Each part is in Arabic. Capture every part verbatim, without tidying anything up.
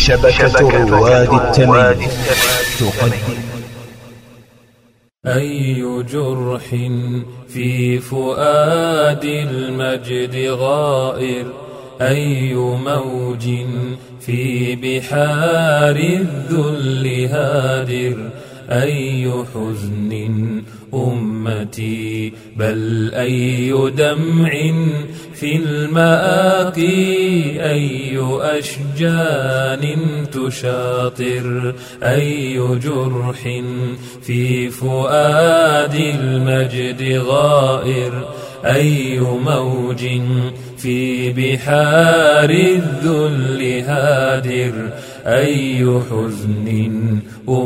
شبكة رواد التميم تقدم. أي جرح في فؤاد المجد غائر، أي موج في بحار الذل هادر، أي حزن أمتي بل أي دمع في المآقي، أي أشجان تشاطر، أي جرح في فؤاد المجد غائر، أي موج في بحار الذل هادر، أي حزن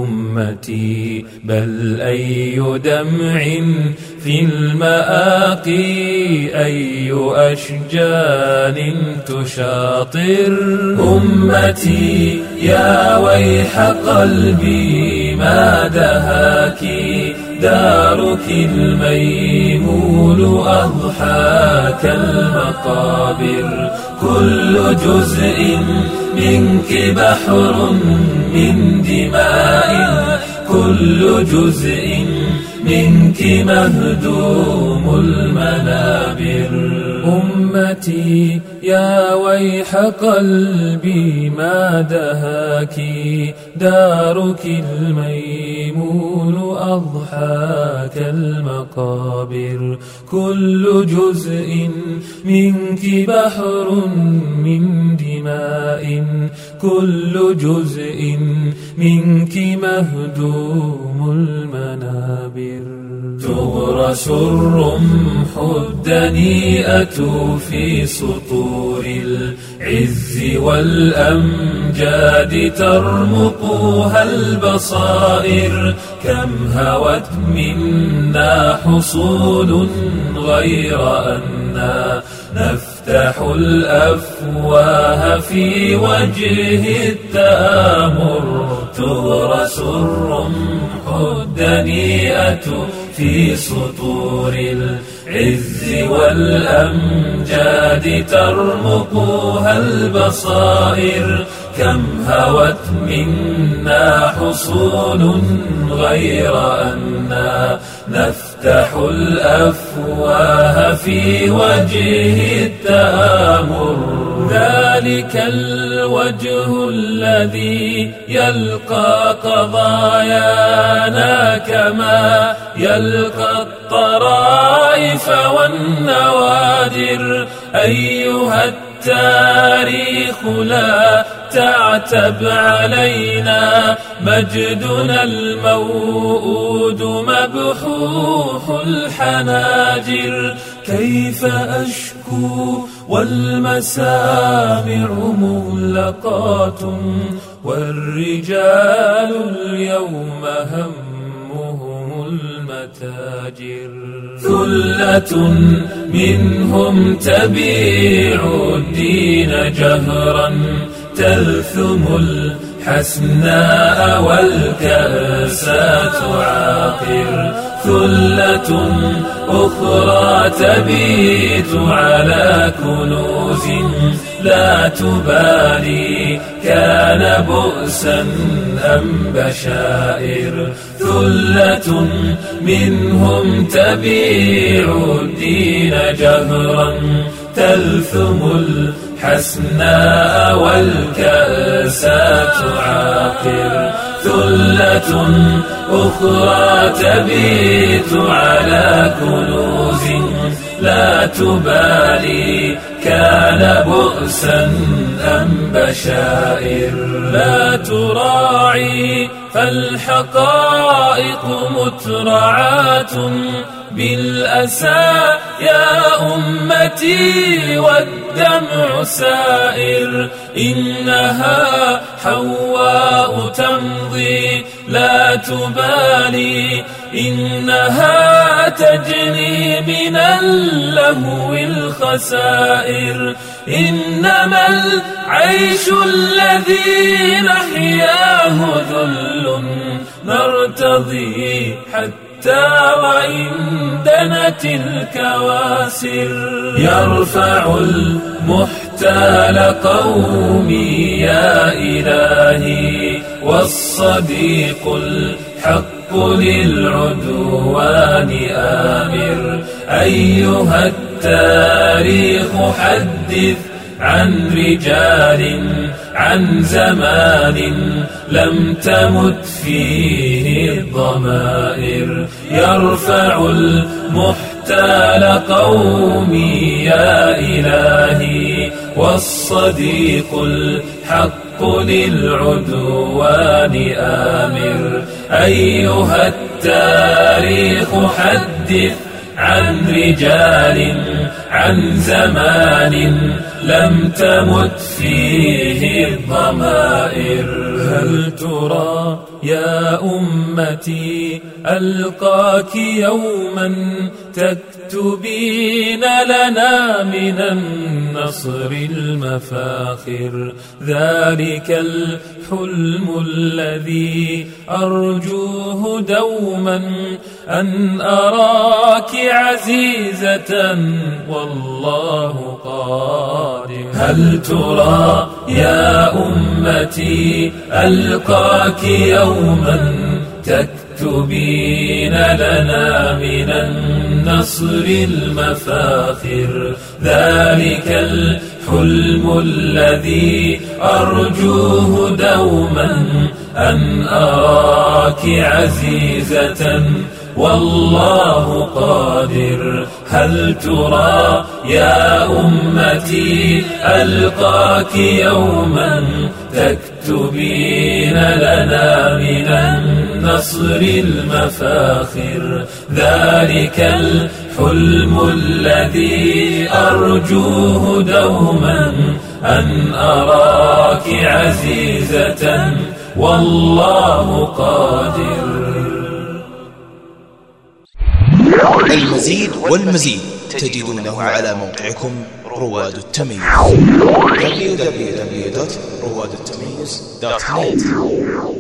أمتي بل أي دمع في المآقي، أي أشجان تشاطر. أمتي يا ويح قلبي ما دهاك، دارك الميمون أضحاك المقابر، كل جزء منك بحر من دماء، كل جزء منك مهدوم المنابر. أمتي يا ويح قلبي ما دهاك، دارك الميمون أضحاك المقابر، كل جزء منك بحر من دماء، كل جزء منك مهدوم المنابر. تغرس الرمح الدنيئة في سطور العز والأمجاد، ترمقها البصائر، كم هوت منا حصول غير أننا نفتح الأفواه في وجه التآمر. تغرس الرمح الدنيئة في سطور العز والأمجاد، ترمقها البصائر، كم هوت منا حصول غير أننا نفتح الأفواه في وجه التآمر. ذلك الوجه الذي يلقى قضايانا كما يلقى الطرائف والنوادر. أيها التاريخ لا تعتب علينا، مجدنا الموؤود مبحوح الحناجر. كيف أشكو والمسامع مغلقات، والرجال اليوم همهم المتاجر. ثلة منهم تبيع الدين جهرا، تلثم الحسناء والكأسات عاقر. ثلة أخرى تبيت على كنوز لا تبالي، كان بؤسا أم بشائر. ثلة منهم تبيع الدين جهرا، تلثم الحسناء والكأسات عاقر. ثلة أخرى تبيت على كنوز لا تبالي، كان بؤسا أم بشائر. لا تراعي فالحقائق مترعات بالأسى يا أمتي، والدمع سائر. إنها حواء تمضي لا تبالي، إنها تجني من اللهو الخسائر. إنما العيش الذي نحياه ذل نرتضي، حتى وإن دنت الكواسر. يرفع المحتمل محتال قومي يا إلهي، والصديق الحق للعدوان آمر. أيها التاريخ حدث عن رجال، عن زمان لم تمت فيه الضمائر. يرفع المحتال قومي يا إلهي، والصديق الحق للعدوان آمر. أيها التاريخ حدث عن رجال، عن زمان لم تمت فيه الضمائر. هل ترى يا أمتي ألقاك يوما تكتبين لنا من النصر المفاخر؟ ذلك الحلم الذي أرجوه دوما، أن أراك عزيزة والله قادر. هل ترى يا أمتي ألقاك يوما تكتبين لنا من النصر المفاخر؟ ذلك الحلم الذي أرجوه دوما، أن أراك عزيزة والله قادر. هل ترى يا أمتي ألقاك يوما تكتبين لنا من النصر المفاخر؟ ذلك الحلم الذي أرجوه دوما، أن أراك عزيزة والله قادر. المزيد والمزيد تجدونه على موقعكم رواد التميز دبليو دبليو دبليو دوت رواد التميز دوت نت.